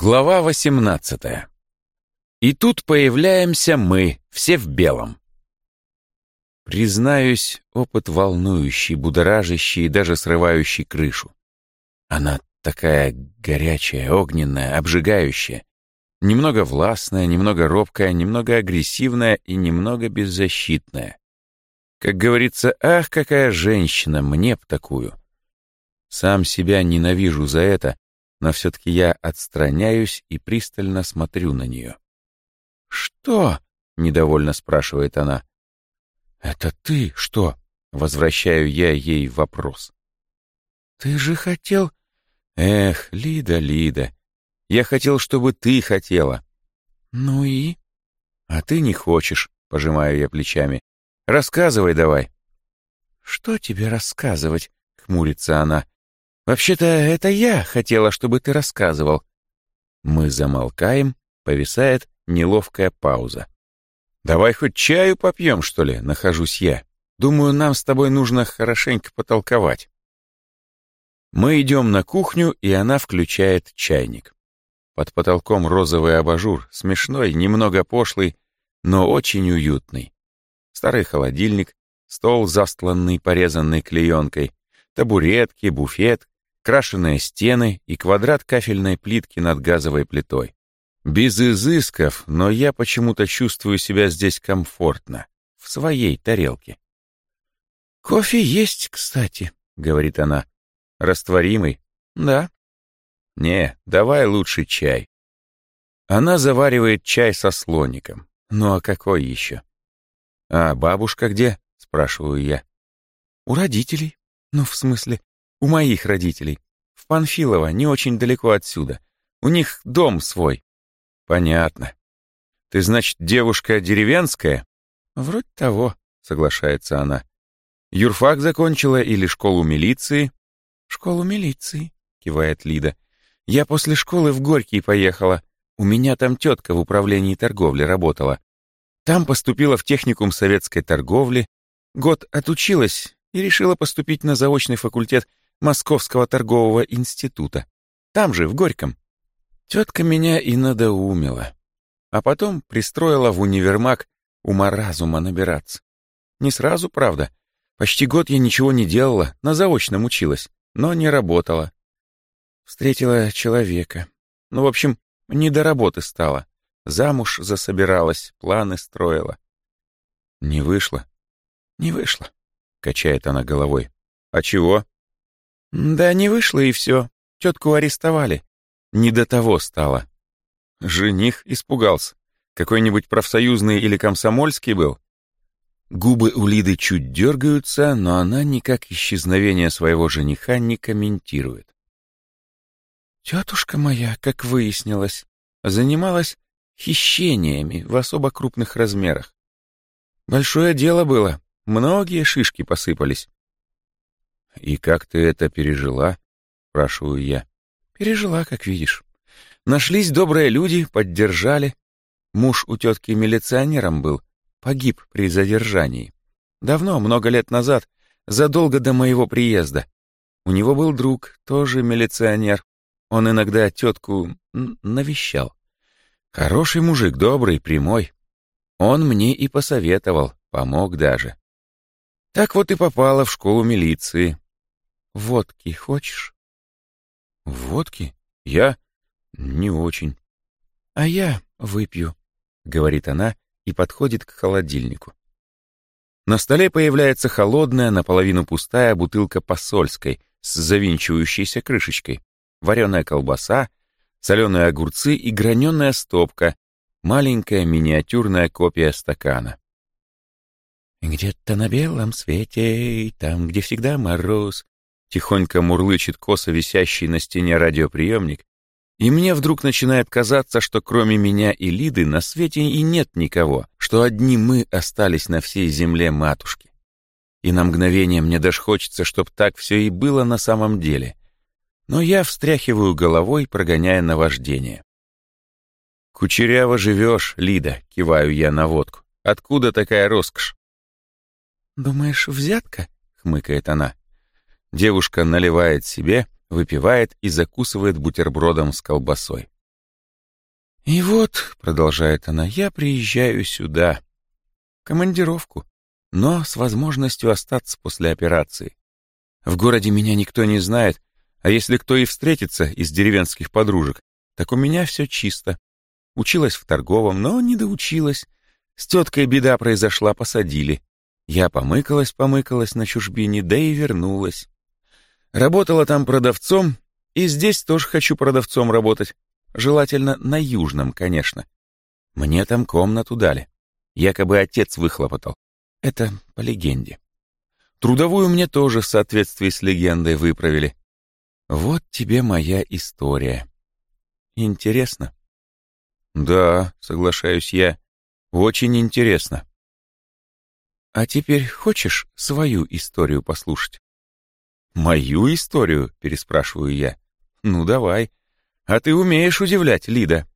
Глава 18. И тут появляемся мы, все в белом. Признаюсь, опыт волнующий, будоражащий и даже срывающий крышу. Она такая горячая, огненная, обжигающая. Немного властная, немного робкая, немного агрессивная и немного беззащитная. Как говорится, ах, какая женщина, мне б такую. Сам себя ненавижу за это, но все-таки я отстраняюсь и пристально смотрю на нее. «Что?» — недовольно спрашивает она. «Это ты что?» — возвращаю я ей вопрос. «Ты же хотел...» «Эх, Лида, Лида, я хотел, чтобы ты хотела». «Ну и?» «А ты не хочешь», — пожимаю я плечами. «Рассказывай давай». «Что тебе рассказывать?» — хмурится она. «Вообще-то это я хотела, чтобы ты рассказывал». Мы замолкаем, повисает неловкая пауза. «Давай хоть чаю попьем, что ли?» — нахожусь я. «Думаю, нам с тобой нужно хорошенько потолковать». Мы идем на кухню, и она включает чайник. Под потолком розовый абажур, смешной, немного пошлый, но очень уютный. Старый холодильник, стол, застланный порезанной клеенкой, табуретки, буфет, крашеные стены и квадрат кафельной плитки над газовой плитой. Без изысков, но я почему-то чувствую себя здесь комфортно, в своей тарелке. «Кофе есть, кстати», — говорит она. «Растворимый?» «Да». «Не, давай лучше чай». Она заваривает чай со слоником. Ну а какой еще? «А бабушка где?» — спрашиваю я. «У родителей. Ну, в смысле, у моих родителей. В Панфилово, не очень далеко отсюда. У них дом свой». «Понятно. Ты, значит, девушка деревенская?» «Вроде того», — соглашается она. «Юрфак закончила или школу милиции?» «Школу милиции», — кивает Лида. «Я после школы в Горький поехала. У меня там тетка в управлении торговли работала. Там поступила в техникум советской торговли, год отучилась и решила поступить на заочный факультет Московского торгового института. Там же, в Горьком. Тетка меня и надоумила. А потом пристроила в универмаг ума-разума набираться. Не сразу, правда. Почти год я ничего не делала, на заочном училась, но не работала. Встретила человека. Ну, в общем, не до работы стала. Замуж засобиралась, планы строила. Не вышло? Не вышло, качает она головой. А чего? Да не вышло и все. Тетку арестовали. Не до того стало. Жених испугался. Какой-нибудь профсоюзный или комсомольский был? Губы у Лиды чуть дергаются, но она никак исчезновение своего жениха не комментирует. Тетушка моя, как выяснилось, занималась хищениями в особо крупных размерах. Большое дело было, многие шишки посыпались. «И как ты это пережила?» — спрашиваю я. «Пережила, как видишь. Нашлись добрые люди, поддержали. Муж у тетки милиционером был, погиб при задержании. Давно, много лет назад, задолго до моего приезда. У него был друг, тоже милиционер. Он иногда тетку навещал. Хороший мужик, добрый, прямой. Он мне и посоветовал, помог даже. Так вот и попала в школу милиции. Водки хочешь?» «Водки? Я? Не очень». «А я выпью», — говорит она и подходит к холодильнику. На столе появляется холодная, наполовину пустая бутылка посольской с завинчивающейся крышечкой, вареная колбаса, соленые огурцы и граненая стопка, маленькая миниатюрная копия стакана. «Где-то на белом свете, там, где всегда мороз», тихонько мурлычет косо висящий на стене радиоприемник, и мне вдруг начинает казаться, что кроме меня и Лиды на свете и нет никого, что одни мы остались на всей земле матушки. И на мгновение мне даже хочется, чтоб так все и было на самом деле. Но я встряхиваю головой, прогоняя наваждение. «Кучеряво живешь, Лида», — киваю я на водку. «Откуда такая роскошь?» «Думаешь, взятка?» — хмыкает она. Девушка наливает себе, выпивает и закусывает бутербродом с колбасой. «И вот», — продолжает она, — «я приезжаю сюда, в командировку, но с возможностью остаться после операции. В городе меня никто не знает, а если кто и встретится из деревенских подружек, так у меня все чисто. Училась в торговом, но не доучилась. С теткой беда произошла, посадили. Я помыкалась на чужбине, да и вернулась. Работала там продавцом, и здесь тоже хочу продавцом работать. Желательно на Южном, конечно. Мне там комнату дали. Якобы отец выхлопотал. Это по легенде. Трудовую мне тоже в соответствии с легендой выправили. Вот тебе моя история. Интересно? Да, соглашаюсь я. Очень интересно. А теперь хочешь свою историю послушать? Мою историю? Переспрашиваю я. Ну, давай. А ты умеешь удивлять, Лида.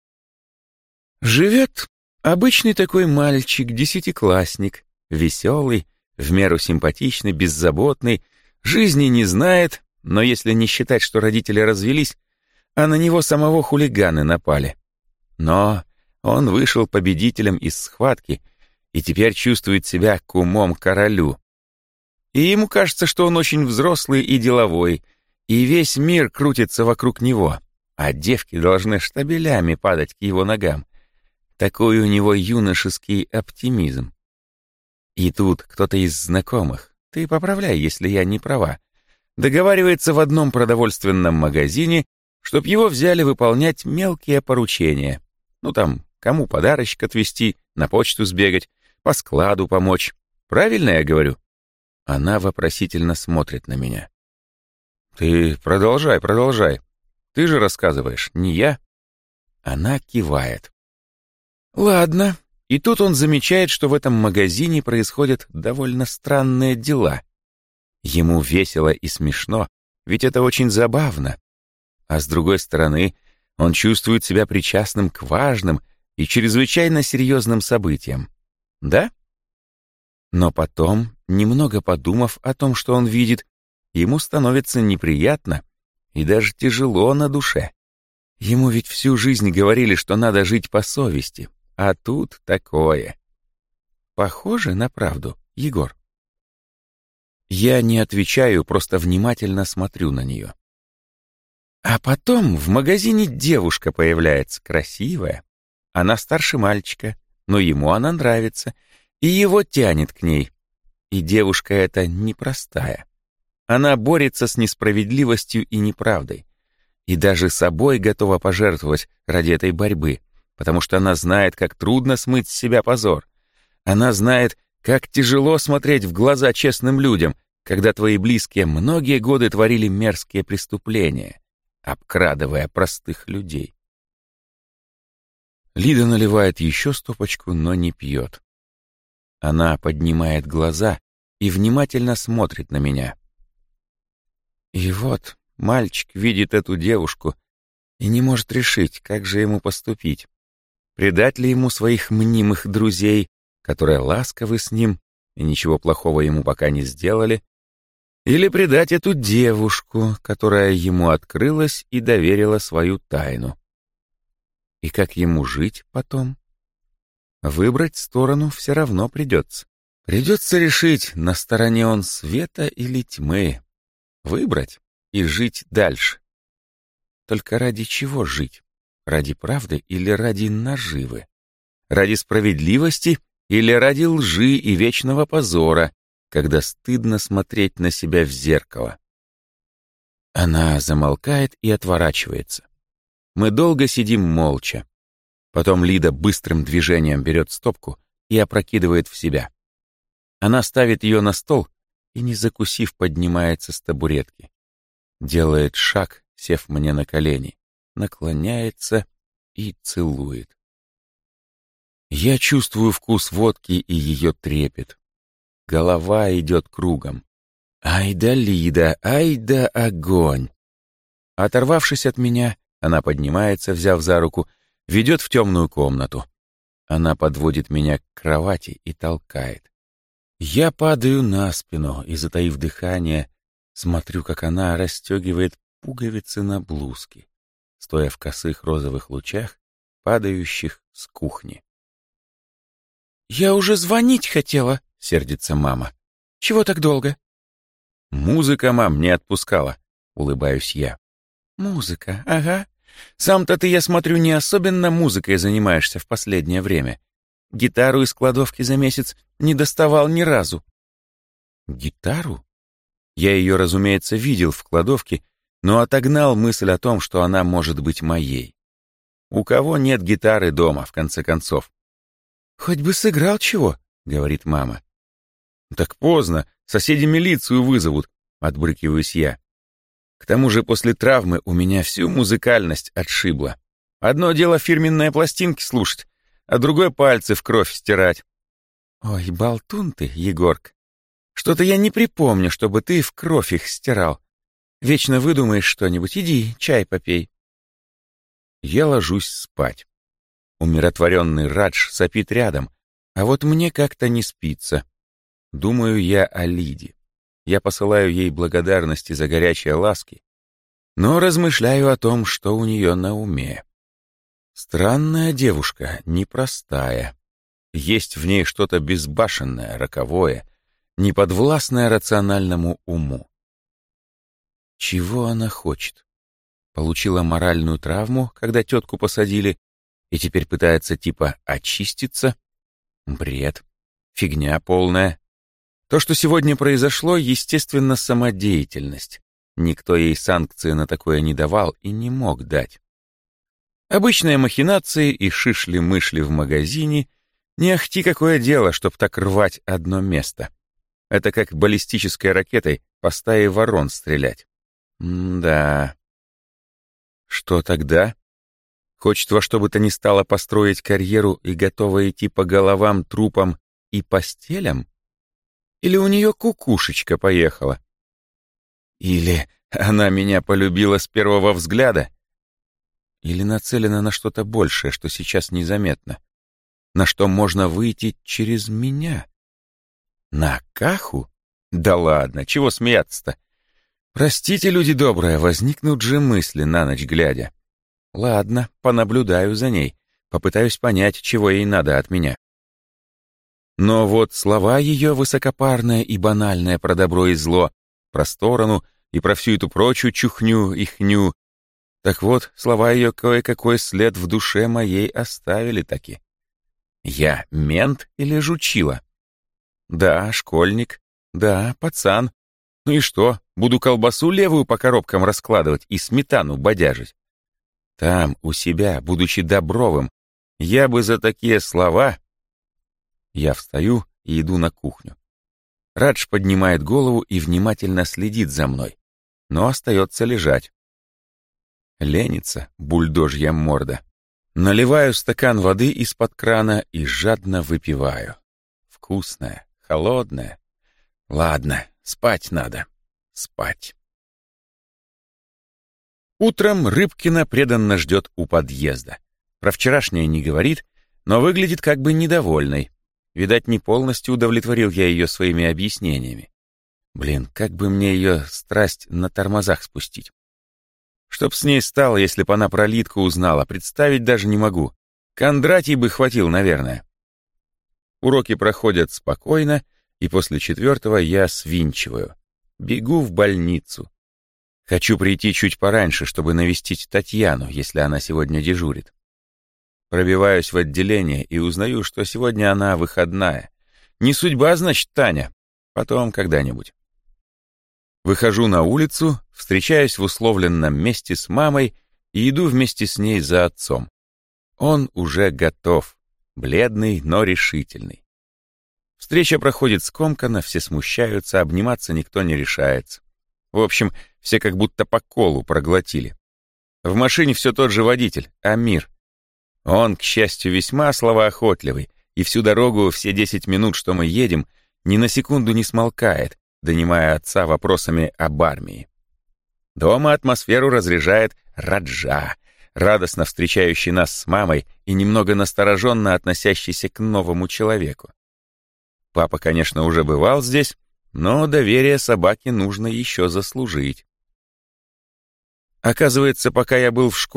Живет обычный такой мальчик, десятиклассник, веселый, в меру симпатичный, беззаботный, жизни не знает, но если не считать, что родители развелись, а на него самого хулиганы напали. Но он вышел победителем из схватки и теперь чувствует себя кумом королю. И ему кажется, что он очень взрослый и деловой, и весь мир крутится вокруг него, а девки должны штабелями падать к его ногам. Такой у него юношеский оптимизм. И тут кто-то из знакомых, ты поправляй, если я не права, договаривается в одном продовольственном магазине, чтоб его взяли выполнять мелкие поручения. Ну там, кому подарочек отвезти, на почту сбегать, по складу помочь. Правильно я говорю? Она вопросительно смотрит на меня. Ты продолжай. Ты же рассказываешь, не я. Она кивает. Ладно. И тут он замечает, что в этом магазине происходят довольно странные дела. Ему весело и смешно, ведь это очень забавно. А с другой стороны, он чувствует себя причастным к важным и чрезвычайно серьезным событиям. Да? Но потом, немного подумав о том, что он видит, ему становится неприятно и даже тяжело на душе. Ему ведь всю жизнь говорили, что надо жить по совести, а тут такое. Похоже на правду, Егор. Я не отвечаю, просто внимательно смотрю на нее. А потом в магазине девушка появляется, красивая. Она старше мальчика, но ему она нравится, и его тянет к ней. И девушка эта непростая. Она борется с несправедливостью и неправдой. И даже собой готова пожертвовать ради этой борьбы, потому что она знает, как трудно смыть с себя позор. Она знает, как тяжело смотреть в глаза честным людям, когда твои близкие многие годы творили мерзкие преступления, обкрадывая простых людей. Лида наливает еще стопочку, но не пьет. Она поднимает глаза и внимательно смотрит на меня. И вот мальчик видит эту девушку и не может решить, как же ему поступить. Предать ли ему своих мнимых друзей, которые ласковы с ним и ничего плохого ему пока не сделали, или предать эту девушку, которая ему открылась и доверила свою тайну. И как ему жить потом? Выбрать сторону все равно придется. Придется решить, на стороне он света или тьмы. Выбрать и жить дальше. Только ради чего жить? Ради правды или ради наживы? Ради справедливости или ради лжи и вечного позора, когда стыдно смотреть на себя в зеркало? Она замолкает и отворачивается. Мы долго сидим молча. Потом Лида быстрым движением берет стопку и опрокидывает в себя. Она ставит ее на стол и, не закусив, поднимается с табуретки. Делает шаг, сев мне на колени, наклоняется и целует. Я чувствую вкус водки и ее трепет. Голова идет кругом. Ай да Лида, ай да огонь! Оторвавшись от меня, она поднимается, взяв за руку, ведет в темную комнату. Она подводит меня к кровати и толкает. Я падаю на спину и, затаив дыхание, смотрю, как она расстегивает пуговицы на блузке, стоя в косых розовых лучах падающих с кухни. «Я уже звонить хотела», — сердится мама. «Чего так долго?» «Музыка, мам, не отпускала», — улыбаюсь я. «Музыка, ага. Сам-то ты, я смотрю, не особенно музыкой занимаешься в последнее время. Гитару из кладовки за месяц не доставал ни разу». «Гитару?» Я ее, разумеется, видел в кладовке, но отогнал мысль о том, что она может быть моей. У кого нет гитары дома, в конце концов? «Хоть бы сыграл чего», — говорит мама. «Так поздно, соседи милицию вызовут», — отбрыкиваюсь я. К тому же после травмы у меня всю музыкальность отшибла. Одно дело фирменные пластинки слушать, а другое пальцы в кровь стирать. «Ой, болтун ты, Егорка. Что-то я не припомню, чтобы ты в кровь их стирал. Вечно выдумаешь что-нибудь. Иди, чай попей». Я ложусь спать. Умиротворенный Радж сопит рядом, а вот мне как-то не спится. Думаю я о Лиде. Я посылаю ей благодарности за горячие ласки, но размышляю о том, что у нее на уме. Странная девушка, непростая. Есть в ней что-то безбашенное, роковое, неподвластное рациональному уму. Чего она хочет? Получила моральную травму, когда тетку посадили, и теперь пытается типа очиститься? Бред. Фигня полная. То, что сегодня произошло, естественно, самодеятельность. Никто ей санкции на такое не давал и не мог дать. Обычные махинации и шишли-мышли в магазине — не ахти какое дело, чтоб так рвать одно место. Это как баллистической ракетой по стае ворон стрелять. Да. Что тогда? Хочет во что бы то ни стало построить карьеру и готова идти по головам, трупам и постелям? Или у нее кукушечка поехала? Или она меня полюбила с первого взгляда? Или нацелена на что-то большее, что сейчас незаметно? На что можно выйти через меня? На Каху? Да ладно, чего смеяться-то? Простите, люди добрые, возникнут же мысли на ночь глядя. Ладно, понаблюдаю за ней, попытаюсь понять, чего ей надо от меня. Но вот слова ее высокопарные и банальные про добро и зло, про сторону и про всю эту прочую чухню и хню. Так вот, слова ее кое-какой след в душе моей оставили таки. Я мент или жучила? Да, школьник. Да, пацан. Ну и что, буду колбасу левую по коробкам раскладывать и сметану бодяжить? Там, у себя, будучи добровым, я бы за такие слова... Я встаю и иду на кухню. Радж поднимает голову и внимательно следит за мной, но остается лежать. Ленится бульдожья морда. Наливаю стакан воды из-под крана и жадно выпиваю. Вкусная, холодная. Ладно, спать надо. Спать. Утром Рыбкина преданно ждет у подъезда. Про вчерашнее не говорит, но выглядит как бы недовольной. Видать, не полностью удовлетворил я ее своими объяснениями. Блин, как бы мне ее страсть на тормозах спустить? Чтоб с ней стало, если бы она про Лидку узнала, представить даже не могу. Кондратий бы хватил, наверное. Уроки проходят спокойно, и после 4-го я свинчиваю. Бегу в больницу. Хочу прийти чуть пораньше, чтобы навестить Татьяну, если она сегодня дежурит. Пробиваюсь в отделение и узнаю, что сегодня она выходная. Не судьба, значит, Таня. Потом когда-нибудь. Выхожу на улицу, встречаюсь в условленном месте с мамой и иду вместе с ней за отцом. Он уже готов, бледный, но решительный. Встреча проходит скомканно, все смущаются, обниматься никто не решается. В общем, все как будто по колу проглотили. В машине все тот же водитель, Амир. Он, к счастью, весьма словоохотливый, и всю дорогу, все 10 минут, что мы едем, ни на секунду не смолкает, донимая отца вопросами об армии. Дома атмосферу разряжает Раджа, радостно встречающий нас с мамой и немного настороженно относящийся к новому человеку. Папа, конечно, уже бывал здесь, но доверие собаке нужно еще заслужить. Оказывается, пока я был в школе,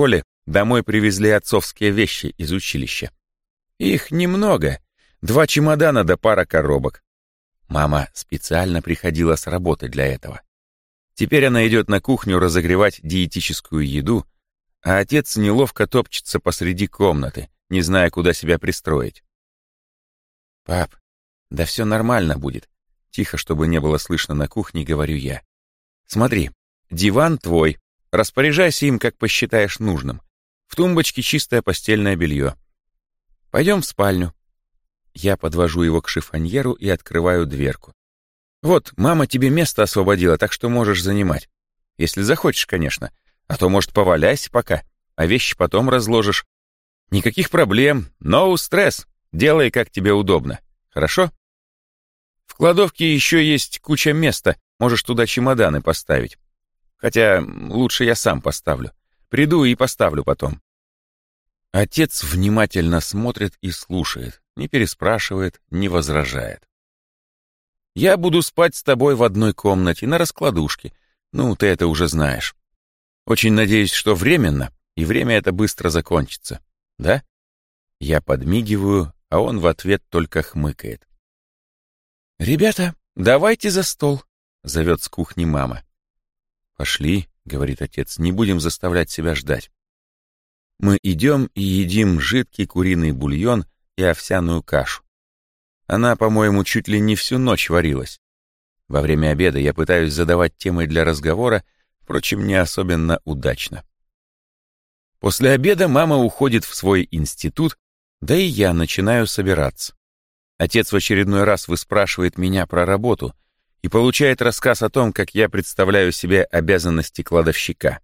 Домой привезли отцовские вещи из училища. Их немного. 2 чемодана да пара коробок. Мама специально приходила с работы для этого. Теперь она идет на кухню разогревать диетическую еду, а отец неловко топчется посреди комнаты, не зная, куда себя пристроить. «Пап, да все нормально будет», — тихо, чтобы не было слышно на кухне, говорю я. «Смотри, диван твой, распоряжайся им, как посчитаешь нужным. В тумбочке чистое постельное белье. Пойдем в спальню». Я подвожу его к шифоньеру и открываю дверку. «Вот, мама тебе место освободила, так что можешь занимать. Если захочешь, конечно. А то, может, поваляйся пока, а вещи потом разложишь. Никаких проблем, no стресс. Делай, как тебе удобно. Хорошо? В кладовке еще есть куча места, можешь туда чемоданы поставить. Хотя лучше я сам поставлю. Приду и поставлю потом». Отец внимательно смотрит и слушает, не переспрашивает, не возражает. «Я буду спать с тобой в одной комнате, на раскладушке. Ну, ты это уже знаешь. Очень надеюсь, что временно, и время это быстро закончится. Да?» Я подмигиваю, а он в ответ только хмыкает. «Ребята, давайте за стол», — зовет с кухни мама. «Пошли», — говорит отец, — «не будем заставлять себя ждать». Мы идем и едим жидкий куриный бульон и овсяную кашу. Она, по-моему, чуть ли не всю ночь варилась. Во время обеда я пытаюсь задавать темы для разговора, впрочем, не особенно удачно. После обеда мама уходит в свой институт, да и я начинаю собираться. Отец в очередной раз выспрашивает меня про работу и получает рассказ о том, как я представляю себе обязанности кладовщика.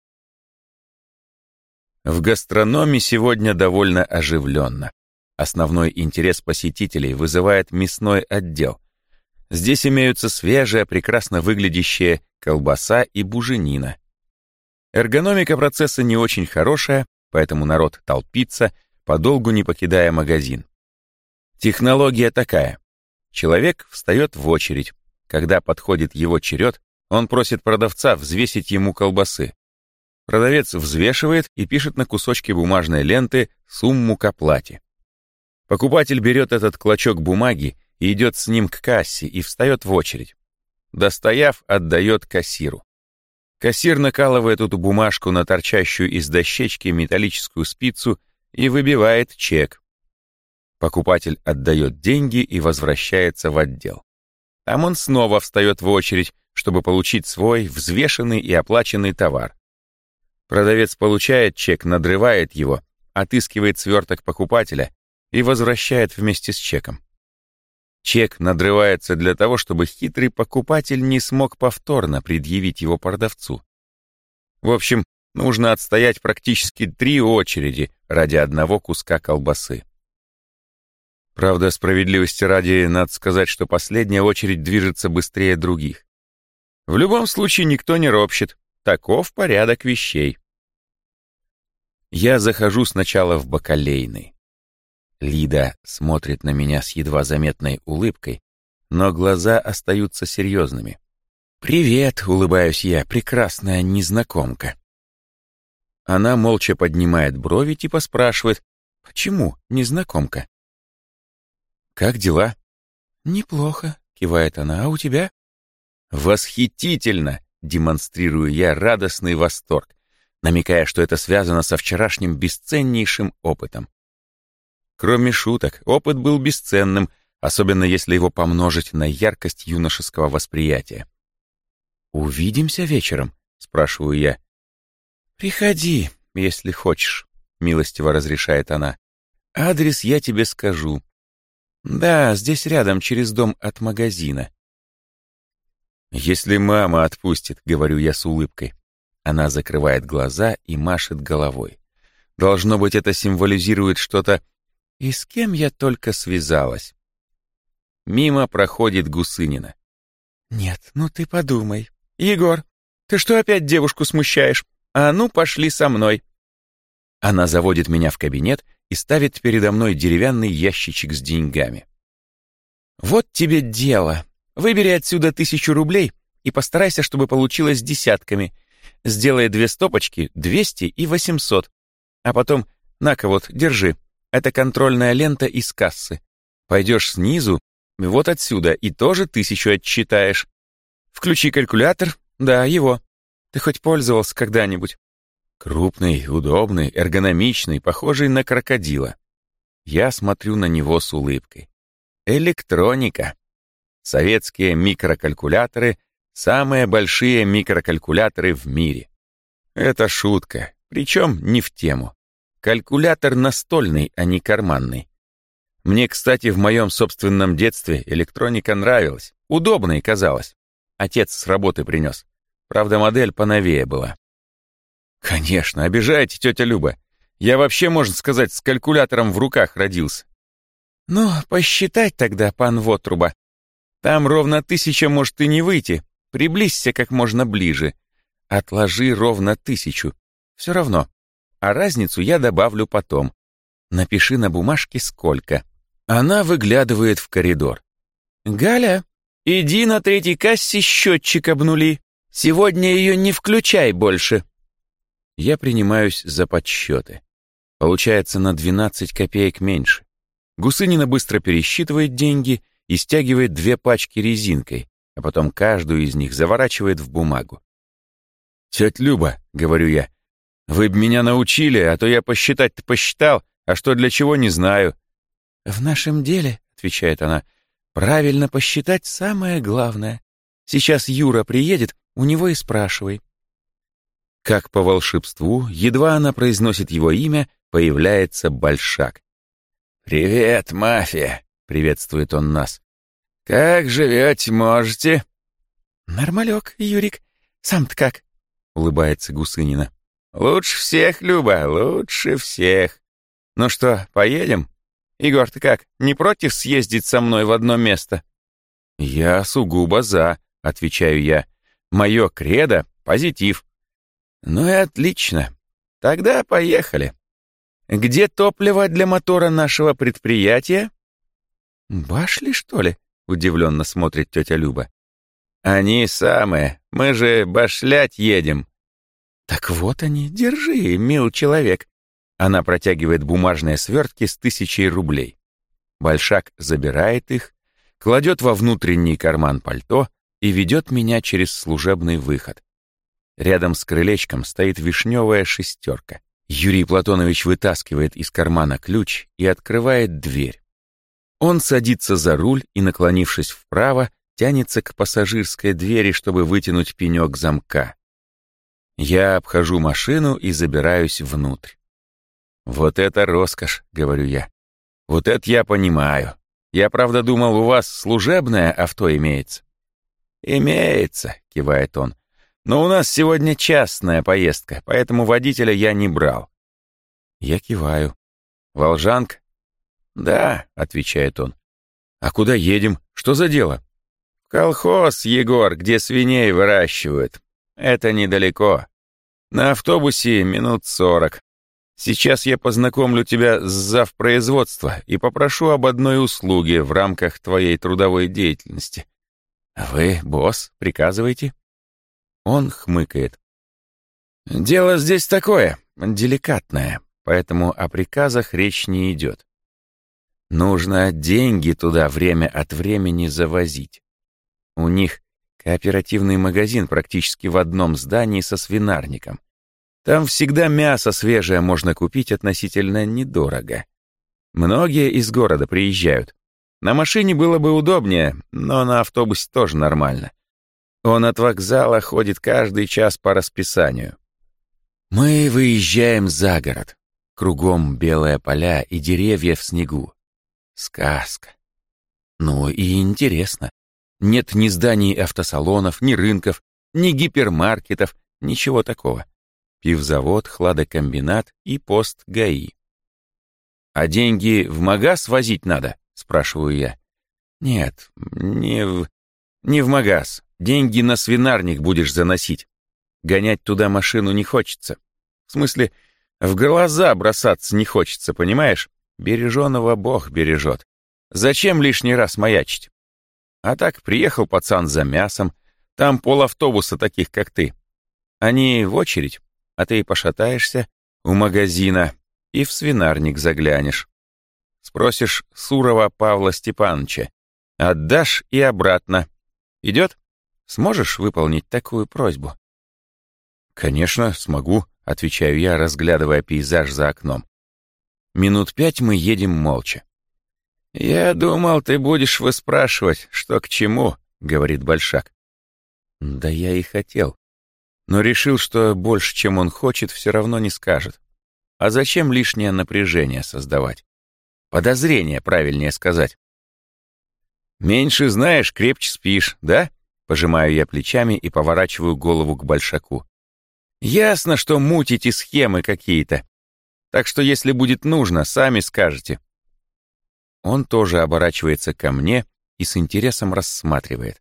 В гастрономе сегодня довольно оживленно. Основной интерес посетителей вызывает мясной отдел. Здесь имеются свежая, прекрасно выглядящая колбаса и буженина. Эргономика процесса не очень хорошая, поэтому народ толпится, подолгу не покидая магазин. Технология такая. Человек встает в очередь. Когда подходит его черед, он просит продавца взвесить ему колбасы. Продавец взвешивает и пишет на кусочке бумажной ленты сумму к оплате. Покупатель берет этот клочок бумаги и идет с ним к кассе и встает в очередь. Достояв, отдает кассиру. Кассир накалывает эту бумажку на торчащую из дощечки металлическую спицу и выбивает чек. Покупатель отдает деньги и возвращается в отдел. Там он снова встает в очередь, чтобы получить свой взвешенный и оплаченный товар. Продавец получает чек, надрывает его, отыскивает сверток покупателя и возвращает вместе с чеком. Чек надрывается для того, чтобы хитрый покупатель не смог повторно предъявить его продавцу. В общем, нужно отстоять практически 3 очереди ради одного куска колбасы. Правда, справедливости ради, надо сказать, что последняя очередь движется быстрее других. В любом случае никто не ропщет. Таков порядок вещей. Я захожу сначала в бакалейный. Лида смотрит на меня с едва заметной улыбкой, но глаза остаются серьезными. «Привет», — улыбаюсь я, — «прекрасная незнакомка». Она молча поднимает брови, типа спрашивает: «Почему незнакомка?» «Как дела?» «Неплохо», — кивает она, — «а у тебя?» «Восхитительно!» — демонстрирую я радостный восторг, намекая, что это связано со вчерашним бесценнейшим опытом. Кроме шуток, опыт был бесценным, особенно если его помножить на яркость юношеского восприятия. «Увидимся вечером?» — спрашиваю я. «Приходи, если хочешь», — милостиво разрешает она. «Адрес я тебе скажу. Да, здесь рядом, через дом от магазина». «Если мама отпустит», — говорю я с улыбкой. Она закрывает глаза и машет головой. Должно быть, это символизирует что-то. И с кем я только связалась. Мимо проходит Гусынина. «Нет, ну ты подумай. Егор, ты что опять девушку смущаешь? А ну, пошли со мной». Она заводит меня в кабинет и ставит передо мной деревянный ящичек с деньгами. «Вот тебе дело. Выбери отсюда 1000 рублей и постарайся, чтобы получилось десятками. Сделай 2 стопочки, 200 и 800. А потом, на-ка вот, держи. Это контрольная лента из кассы. Пойдешь снизу, вот отсюда, и тоже 1000 отсчитаешь. Включи калькулятор. Да, его. Ты хоть пользовался когда-нибудь? Крупный, удобный, эргономичный, похожий на крокодила. Я смотрю на него с улыбкой. Электроника. Советские микрокалькуляторы — самые большие микрокалькуляторы в мире. Это шутка, причем не в тему. Калькулятор настольный, а не карманный. Мне, кстати, в моем собственном детстве электроника нравилась, удобной казалась. Отец с работы принес. Правда, модель поновее была. Конечно, обижаете, тетя Люба. Я вообще, можно сказать, с калькулятором в руках родился. Ну, посчитать тогда, пан Вотруба. Там ровно 1000 может и не выйти. Приблизься как можно ближе. Отложи ровно 1000. Все равно. А разницу я добавлю потом. Напиши на бумажке сколько. Она выглядывает в коридор. «Галя, иди на 3-й кассе счетчик обнули. Сегодня ее не включай больше». Я принимаюсь за подсчеты. Получается на 12 копеек меньше. Гусынина быстро пересчитывает деньги и стягивает 2 пачки резинкой, а потом каждую из них заворачивает в бумагу. «Тетя Люба», — говорю я, — «вы б меня научили, а то я посчитать-то посчитал, а что для чего не знаю». «В нашем деле», — отвечает она, — «правильно посчитать самое главное. Сейчас Юра приедет, у него и спрашивай». Как по волшебству, едва она произносит его имя, появляется Большак. «Привет, мафия!» — приветствует он нас. «Как живете, можете?» «Нормалек, Юрик. Сам-то как?» — улыбается Гусынина. «Лучше всех, Люба, лучше всех. Ну что, поедем? Егор, ты как, не против съездить со мной в одно место?» «Я сугубо за», — отвечаю я. «Мое кредо — позитив». «Ну и отлично. Тогда поехали. Где топливо для мотора нашего предприятия?» «Башли, что ли?» — удивленно смотрит тетя Люба. «Они самые. Мы же башлять едем». «Так вот они, держи, мил человек». Она протягивает бумажные свертки с 1000 рублей. Большак забирает их, кладет во внутренний карман пальто и ведет меня через служебный выход. Рядом с крылечком стоит вишневая 6. Юрий Платонович вытаскивает из кармана ключ и открывает дверь. Он садится за руль и, наклонившись вправо, тянется к пассажирской двери, чтобы вытянуть пенек замка. Я обхожу машину и забираюсь внутрь. «Вот это роскошь», — говорю я. «Вот это я понимаю. Я, правда, думал, у вас служебное авто имеется». «Имеется», — кивает он. «Но у нас сегодня частная поездка, поэтому водителя я не брал». Я киваю. «Волжанка?» «Да», — отвечает он. «А куда едем? Что за дело?» «В колхоз, Егор, где свиней выращивают. Это недалеко. На автобусе минут 40. Сейчас я познакомлю тебя с завпроизводства и попрошу об одной услуге в рамках твоей трудовой деятельности. Вы, босс, приказываете?» Он хмыкает. «Дело здесь такое, деликатное, поэтому о приказах речь не идет. Нужно деньги туда время от времени завозить. У них кооперативный магазин практически в одном здании со свинарником. Там всегда мясо свежее можно купить относительно недорого. Многие из города приезжают. На машине было бы удобнее, но на автобусе тоже нормально. Он от вокзала ходит каждый час по расписанию. Мы выезжаем за город. Кругом белые поля и деревья в снегу. Сказка. Ну и интересно. Нет ни зданий автосалонов, ни рынков, ни гипермаркетов, ничего такого. Пивзавод, хладокомбинат и пост ГАИ. «А деньги в магаз возить надо?» — спрашиваю я. «Нет, не в магаз. Деньги на свинарник будешь заносить. Гонять туда машину не хочется. В смысле, в глаза бросаться не хочется, понимаешь? Береженого Бог бережет. Зачем лишний раз маячить? А так приехал пацан за мясом. Там полавтобуса таких, как ты. Они в очередь, а ты пошатаешься, у магазина и в свинарник заглянешь. Спросишь Сурова Павла Степановича. Отдашь и обратно. Идет? Сможешь выполнить такую просьбу? Конечно, смогу, отвечаю я, разглядывая пейзаж за окном. Минут 5 мы едем молча. «Я думал, ты будешь выспрашивать, что к чему», — говорит Большак. Да я и хотел. Но решил, что больше, чем он хочет, все равно не скажет. А зачем лишнее напряжение создавать? Подозрение, правильнее сказать. «Меньше знаешь, крепче спишь, да?» Пожимаю я плечами и поворачиваю голову к Большаку. «Ясно, что мутите схемы какие-то. Так что, если будет нужно, сами скажете». Он тоже оборачивается ко мне и с интересом рассматривает.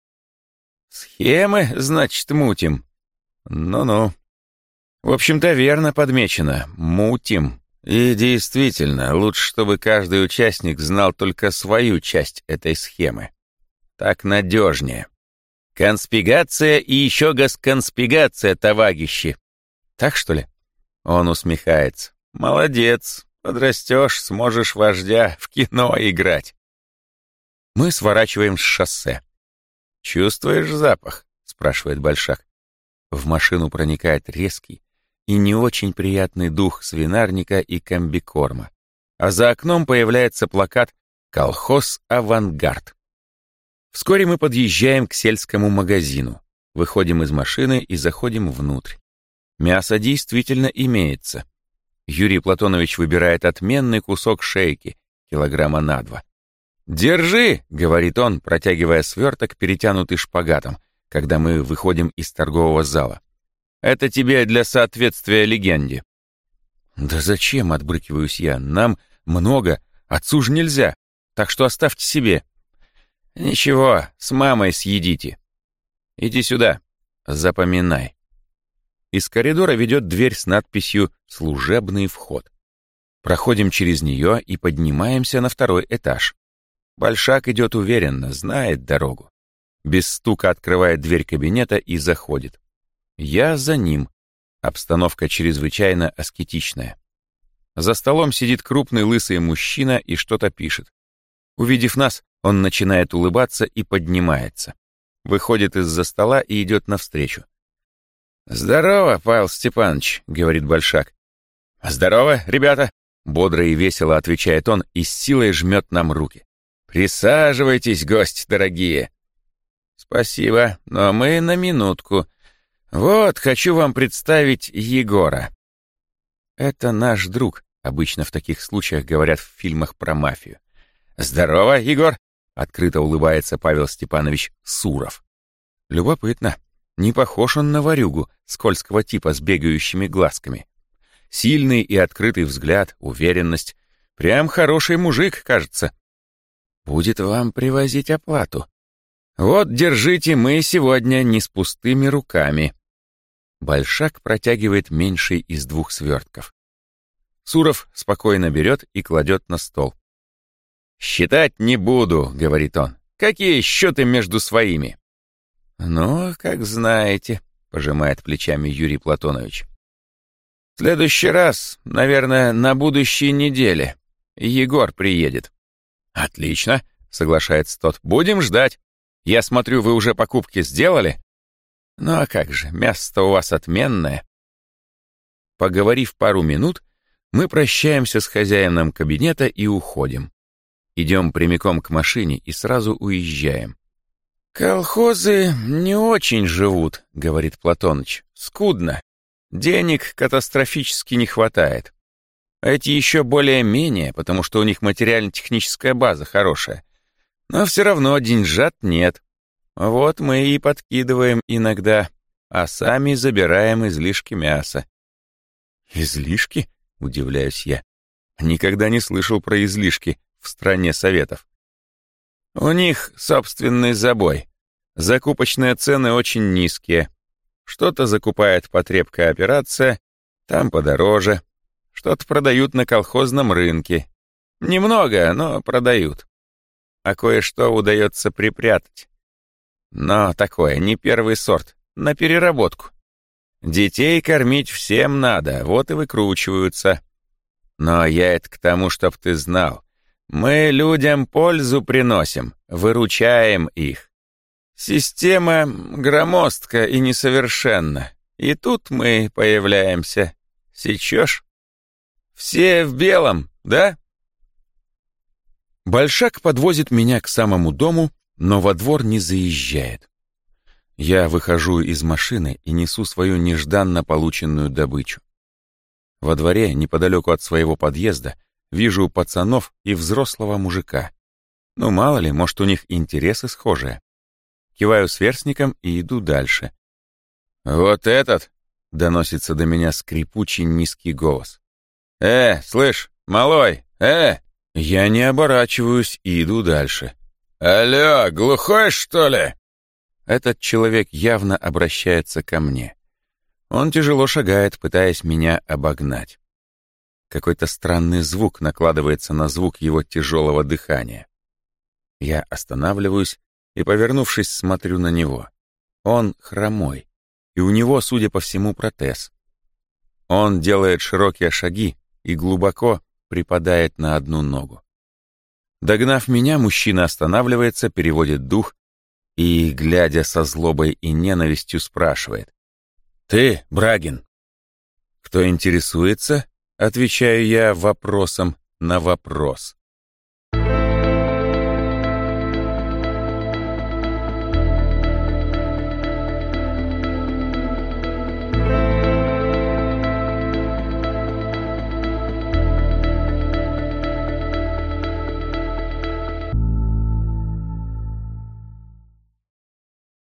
«Схемы, значит, мутим?» «Ну-ну». В общем-то, верно подмечено. Мутим. И действительно, лучше, чтобы каждый участник знал только свою часть этой схемы. Так надежнее. Конспигация и еще госконспигация, товарищи. Так, что ли? Он усмехается. Молодец. Подрастешь, сможешь вождя в кино играть. Мы сворачиваем с шоссе. «Чувствуешь запах?» — спрашивает Большак. В машину проникает резкий и не очень приятный дух свинарника и комбикорма. А за окном появляется плакат «Колхоз Авангард». Вскоре мы подъезжаем к сельскому магазину, выходим из машины и заходим внутрь. Мясо действительно имеется. Юрий Платонович выбирает отменный кусок шейки, килограмма на 2. «Держи», — говорит он, протягивая сверток, перетянутый шпагатом, когда мы выходим из торгового зала. «Это тебе для соответствия легенде». «Да зачем?» — отбрыкиваюсь я. «Нам много, отцу же нельзя, так что оставьте себе». «Ничего, с мамой съедите. Иди сюда, запоминай». Из коридора ведет дверь с надписью «Служебный вход». Проходим через нее и поднимаемся на 2-й этаж. Большак идет уверенно, знает дорогу. Без стука открывает дверь кабинета и заходит. Я за ним. Обстановка чрезвычайно аскетичная. За столом сидит крупный лысый мужчина и что-то пишет. Увидев нас, он начинает улыбаться и поднимается. Выходит из-за стола и идет навстречу. «Здорово, Павел Степанович», — говорит Большак. «Здорово, ребята», — бодро и весело отвечает он и с силой жмет нам руки. «Присаживайтесь, гости дорогие». «Спасибо, но мы на минутку. Вот, хочу вам представить Егора». «Это наш друг», — обычно в таких случаях говорят в фильмах про мафию. «Здорово, Егор», — открыто улыбается Павел Степанович Суров. Любопытно. Не похож он на ворюгу, скользкого типа с бегающими глазками. Сильный и открытый взгляд, уверенность. Прям хороший мужик, кажется. Будет вам привозить оплату. Вот, держите, мы сегодня не с пустыми руками. Большак протягивает меньший из 2 свертков. Суров спокойно берет и кладет на стол. «Считать не буду», — говорит он. «Какие счеты между своими?» «Ну, как знаете», — пожимает плечами Юрий Платонович. «В следующий раз, наверное, на будущей неделе, Егор приедет». «Отлично», — соглашается тот. «Будем ждать. Я смотрю, вы уже покупки сделали?» «Ну а как же, мясо-то у вас отменное». Поговорив пару минут, мы прощаемся с хозяином кабинета и уходим. Идем прямиком к машине и сразу уезжаем. «Колхозы не очень живут», — говорит Платоныч. «Скудно. Денег катастрофически не хватает. Эти еще более-менее, потому что у них материально-техническая база хорошая. Но все равно деньжат нет. Вот мы и подкидываем иногда, а сами забираем излишки мяса». «Излишки?» — удивляюсь я. Никогда не слышал про излишки в стране советов. «У них собственный забой. Закупочные цены очень низкие. Что-то закупает потребкооперация, там подороже. Что-то продают на колхозном рынке. Немного, но продают. А кое-что удается припрятать. Но такое, не первый сорт, на переработку. Детей кормить всем надо, вот и выкручиваются. Но я это к тому, чтоб ты знал. Мы людям пользу приносим, выручаем их. Система громоздка и несовершенна. И тут мы появляемся. Сечешь? Все в белом, да? Большак подвозит меня к самому дому, но во двор не заезжает. Я выхожу из машины и несу свою нежданно полученную добычу. Во дворе, неподалеку от своего подъезда, вижу пацанов и взрослого мужика. Ну, мало ли, может, у них интересы схожие. Киваю сверстником и иду дальше. «Вот этот!» — доносится до меня скрипучий низкий голос. Слышь, малой, Я не оборачиваюсь и иду дальше. «Алло, глухой, что ли?» Этот человек явно обращается ко мне. Он тяжело шагает, пытаясь меня обогнать. Какой-то странный звук накладывается на звук его тяжелого дыхания. Я останавливаюсь и, повернувшись, смотрю на него. Он хромой, и у него, судя по всему, протез. Он делает широкие шаги и глубоко припадает на одну ногу. Догнав меня, мужчина останавливается, переводит дух и, глядя со злобой и ненавистью, спрашивает. «Ты, Брагин?» «Кто интересуется?» — отвечаю я вопросом на вопрос.